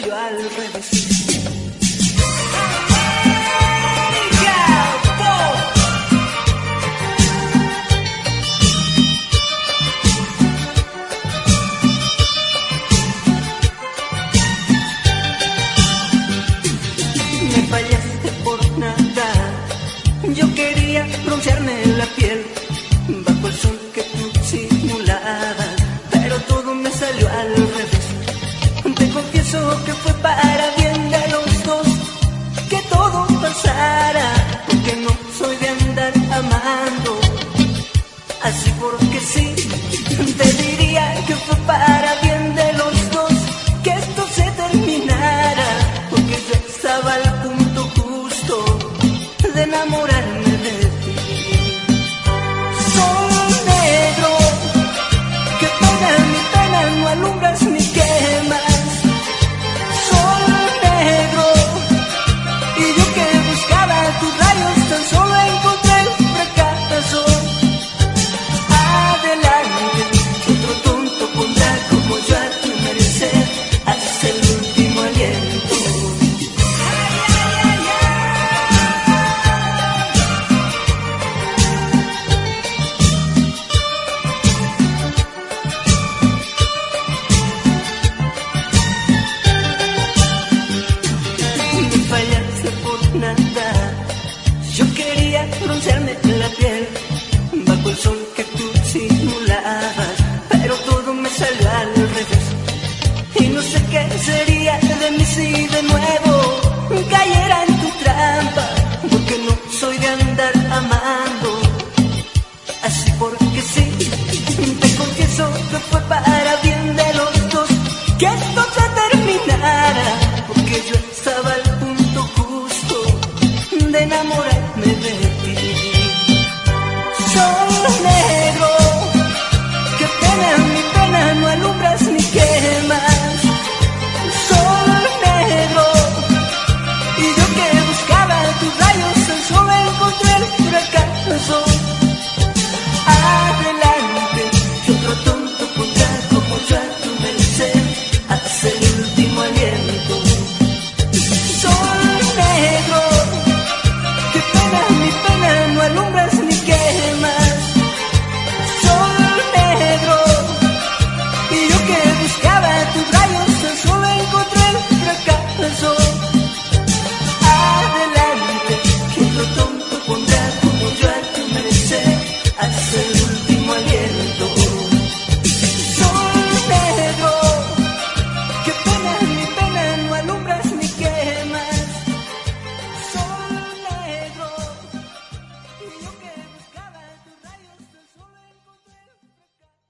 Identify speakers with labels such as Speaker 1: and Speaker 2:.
Speaker 1: salió al revés. Me fallaste por nada. Yo quería broncearme la piel bajo el sol que tú simulabas, pero todo me salió al revés. Te confieso que fue para bien de los dos que todo pasara, porque no soy de andar amando así porque sí. Te diría que fue para bien de los dos que esto se terminara, porque yo estaba al punto justo de enamorarme de ti. Sol negro, que pena mi pena, no alumbras ni quemas. Sol negro, y yo que buscaba tus rayos tan solo encontré el fracaso. Adelante, otro tonto pondrá como yo a tu merecer hasta el último aliento. Me fallaste por nada. Yo quería broncearme la piel bajo el sol que tú simulabas, pero todo me salió al revés. Y no sé qué sería de mí si de nuevo cayera en tu trampa, porque no soy de andar amando así porque sí. Te confieso que fue para bien de los dos que esto se terminara, porque yo estaba al